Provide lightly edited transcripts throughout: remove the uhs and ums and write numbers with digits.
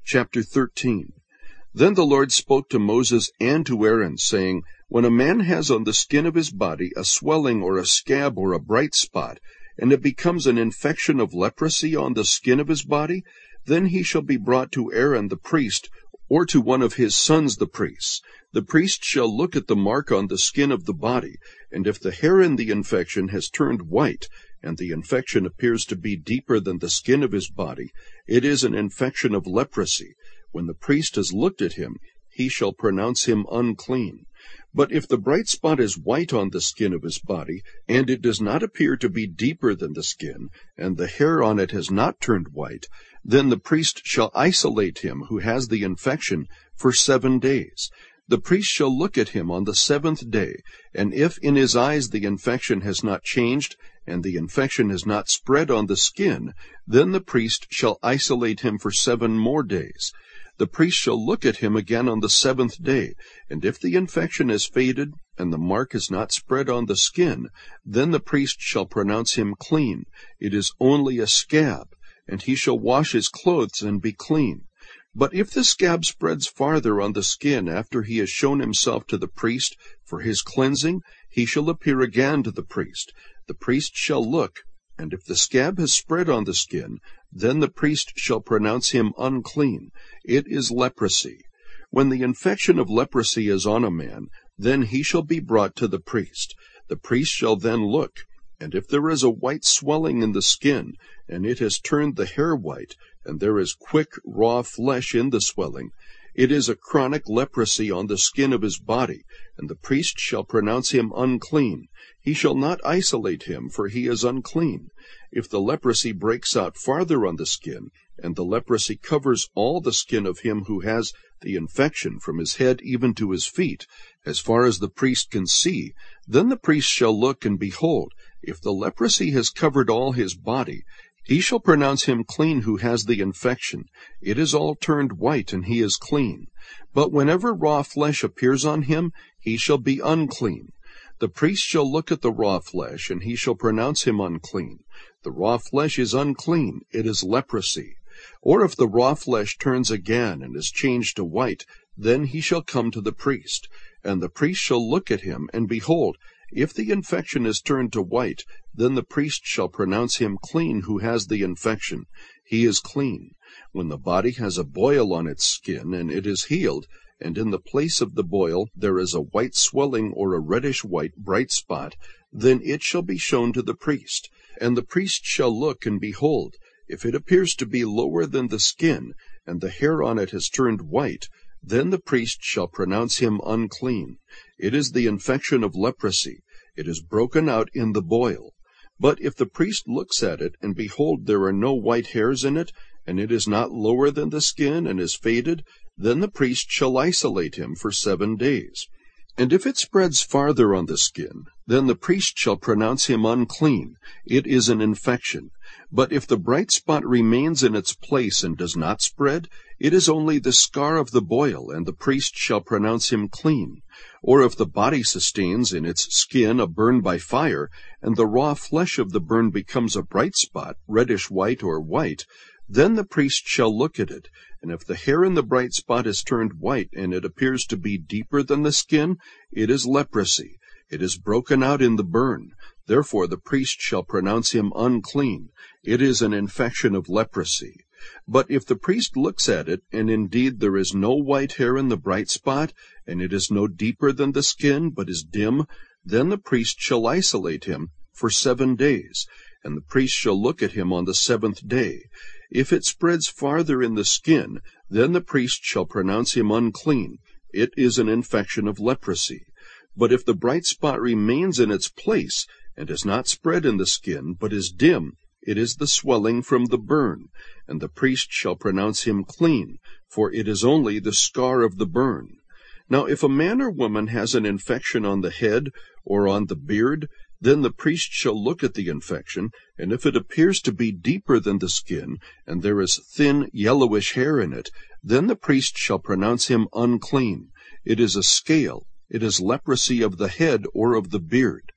Chapter 13. Then the Lord spoke to Moses and to Aaron, saying, When a man has on the skin of his body a swelling or a scab or a bright spot, and it becomes an infection of leprosy on the skin of his body, then he shall be brought to Aaron the priest, or to one of his sons the priests. The priest shall look at the mark on the skin of the body, and if the hair in the infection has turned white, and the infection appears to be deeper than the skin of his body, it is an infection of leprosy. When the priest has looked at him, he shall pronounce him unclean. But if the bright spot is white on the skin of his body, and it does not appear to be deeper than the skin, and the hair on it has not turned white, then the priest shall isolate him who has the infection for 7 days. The priest shall look at him on the 7th day, and if in his eyes the infection has not changed, and the infection has not spread on the skin, then the priest shall isolate him for 7 more days. The priest shall look at him again on the 7th day, and if the infection has faded, and the mark is not spread on the skin, then the priest shall pronounce him clean. It is only a scab, and he shall wash his clothes and be clean. But if the scab spreads farther on the skin after he has shown himself to the priest for his cleansing, he shall appear again to the priest. The priest shall look, and if the scab has spread on the skin, then the priest shall pronounce him unclean. It is leprosy. When the infection of leprosy is on a man, then he shall be brought to the priest. The priest shall then look, and if there is a white swelling in the skin, and it has turned the hair white, and there is quick, raw flesh in the swelling, it is a chronic leprosy on the skin of his body, and the priest shall pronounce him unclean. He shall not isolate him, for he is unclean. If the leprosy breaks out farther on the skin, and the leprosy covers all the skin of him who has the infection from his head even to his feet, as far as the priest can see, then the priest shall look, and behold, if the leprosy has covered all his body, he shall pronounce him clean who has the infection. It is all turned white, and he is clean. But whenever raw flesh appears on him, he shall be unclean. The priest shall look at the raw flesh, and he shall pronounce him unclean. The raw flesh is unclean, it is leprosy. Or if the raw flesh turns again and is changed to white, then he shall come to the priest. And the priest shall look at him, and behold, if the infection is turned to white, then the priest shall pronounce him clean who has the infection. He is clean. When the body has a boil on its skin, and it is healed, and in the place of the boil there is a white swelling or a reddish-white bright spot, then it shall be shown to the priest. And the priest shall look, and behold, if it appears to be lower than the skin, and the hair on it has turned white, then the priest shall pronounce him unclean. It is the infection of leprosy. It is broken out in the boil. But if the priest looks at it, and behold, there are no white hairs in it, and it is not lower than the skin, and is faded, then the priest shall isolate him for 7 days. And if it spreads farther on the skin, then the priest shall pronounce him unclean. It is an infection. But if the bright spot remains in its place and does not spread, it is only the scar of the boil, and the priest shall pronounce him clean. Or if the body sustains in its skin a burn by fire, and the raw flesh of the burn becomes a bright spot, reddish-white or white, then the priest shall look at it, and if the hair in the bright spot is turned white, and it appears to be deeper than the skin, it is leprosy. It is broken out in the burn. Therefore the priest shall pronounce him unclean. It is an infection of leprosy. But if the priest looks at it, and indeed there is no white hair in the bright spot, and it is no deeper than the skin, but is dim, then the priest shall isolate him for 7 days, and the priest shall look at him on the 7th day. If it spreads farther in the skin, then the priest shall pronounce him unclean. It is an infection of leprosy. But if the bright spot remains in its place, and is not spread in the skin, but is dim, it is the swelling from the burn, and the priest shall pronounce him clean, for it is only the scar of the burn. Now if a man or woman has an infection on the head or on the beard, then the priest shall look at the infection, and if it appears to be deeper than the skin, and there is thin yellowish hair in it, then the priest shall pronounce him unclean. It is a scale. It is leprosy of the head or of the beard.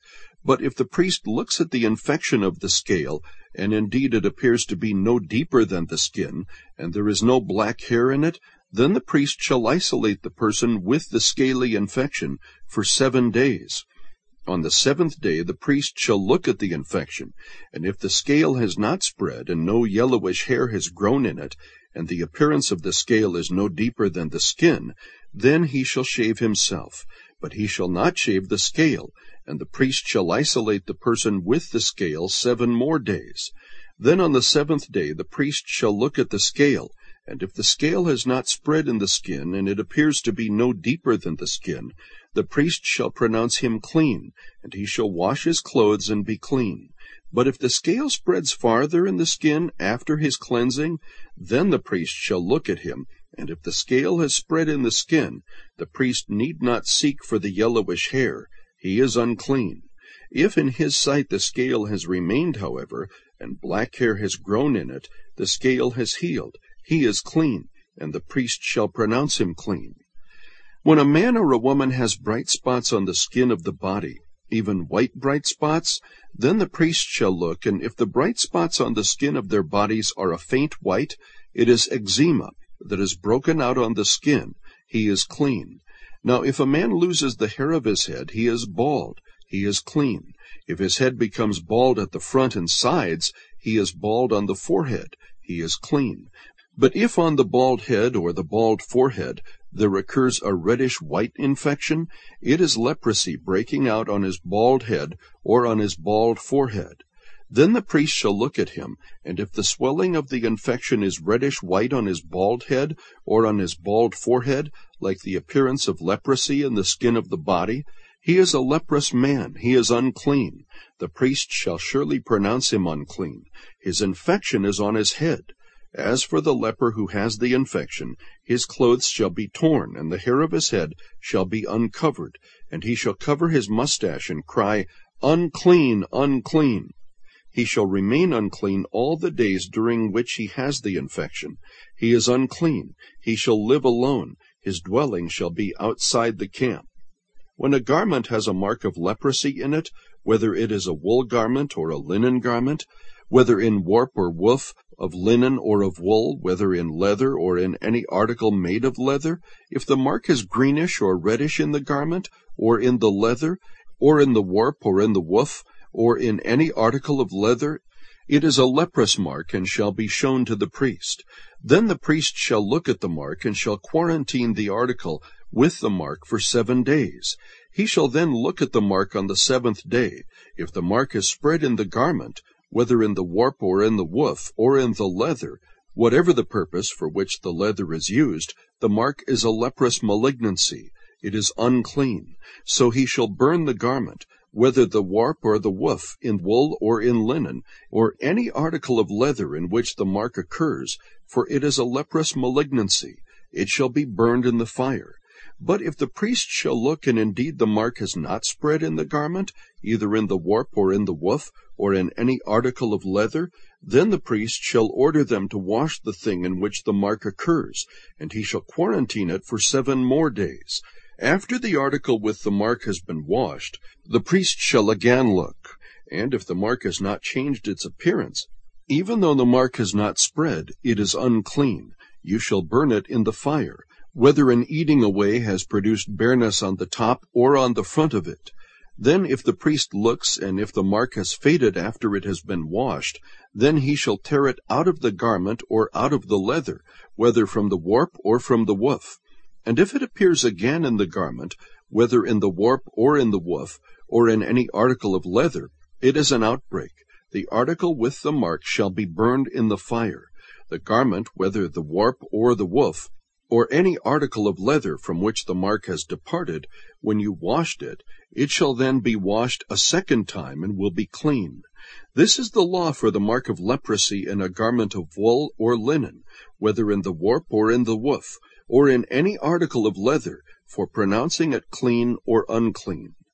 But if the priest looks at the infection of the scale, and indeed it appears to be no deeper than the skin, and there is no black hair in it, then the priest shall isolate the person with the scaly infection for 7 days. On the 7th day the priest shall look at the infection, and if the scale has not spread, and no yellowish hair has grown in it, and the appearance of the scale is no deeper than the skin, then he shall shave himself, but he shall not shave the scale, and the priest shall isolate the person with the scale 7 more days. Then on the 7th day the priest shall look at the scale, and if the scale has not spread in the skin, and it appears to be no deeper than the skin, the priest shall pronounce him clean, and he shall wash his clothes and be clean. But if the scale spreads farther in the skin after his cleansing, then the priest shall look at him, and if the scale has spread in the skin, the priest need not seek for the yellowish hair. He is unclean. If in his sight the scale has remained, however, and black hair has grown in it, the scale has healed. He is clean, and the priest shall pronounce him clean. When a man or a woman has bright spots on the skin of the body, even white bright spots, then the priest shall look, and if the bright spots on the skin of their bodies are a faint white, it is eczema that is broken out on the skin. He is clean. Now if a man loses the hair of his head, he is bald. He is clean. If his head becomes bald at the front and sides, he is bald on the forehead. He is clean. But if on the bald head or the bald forehead there occurs a reddish-white infection, it is leprosy breaking out on his bald head or on his bald forehead. Then the priest shall look at him, and if the swelling of the infection is reddish-white on his bald head or on his bald forehead, like the appearance of leprosy in the skin of the body, he is a leprous man. He is unclean. The priest shall surely pronounce him unclean. His infection is on his head. As for the leper who has the infection, his clothes shall be torn, and the hair of his head shall be uncovered, and he shall cover his mustache and cry, "Unclean, unclean." He shall remain unclean all the days during which he has the infection. He is unclean. He shall live alone. His dwelling shall be outside the camp. When a garment has a mark of leprosy in it, whether it is a wool garment or a linen garment, whether in warp or woof, of linen or of wool, whether in leather or in any article made of leather, if the mark is greenish or reddish in the garment, or in the leather, or in the warp or in the woof, or in any article of leather, it is a leprous mark, and shall be shown to the priest. Then the priest shall look at the mark, and shall quarantine the article with the mark for 7 days. He shall then look at the mark on the 7th day. If the mark is spread in the garment, whether in the warp or in the woof, or in the leather, whatever the purpose for which the leather is used, the mark is a leprous malignancy. It is unclean. So he shall burn the garment, whether the warp or the woof, in wool or in linen, or any article of leather in which the mark occurs, for it is a leprous malignancy. It shall be burned in the fire. But if the priest shall look, and indeed the mark has not spread in the garment, either in the warp or in the woof, or in any article of leather, then the priest shall order them to wash the thing in which the mark occurs, and he shall quarantine it for 7 more days. After the article with the mark has been washed, the priest shall again look, and if the mark has not changed its appearance, even though the mark has not spread, it is unclean. You shall burn it in the fire, whether an eating away has produced bareness on the top or on the front of it. Then if the priest looks, and if the mark has faded after it has been washed, then he shall tear it out of the garment or out of the leather, whether from the warp or from the woof. And if it appears again in the garment, whether in the warp or in the woof, or in any article of leather, it is an outbreak. The article with the mark shall be burned in the fire. The garment, whether the warp or the woof, or any article of leather from which the mark has departed, when you washed it, it shall then be washed a 2nd time, and will be clean. This is the law for the mark of leprosy in a garment of wool or linen, whether in the warp or in the woof, or in any article of leather, for pronouncing it clean or unclean.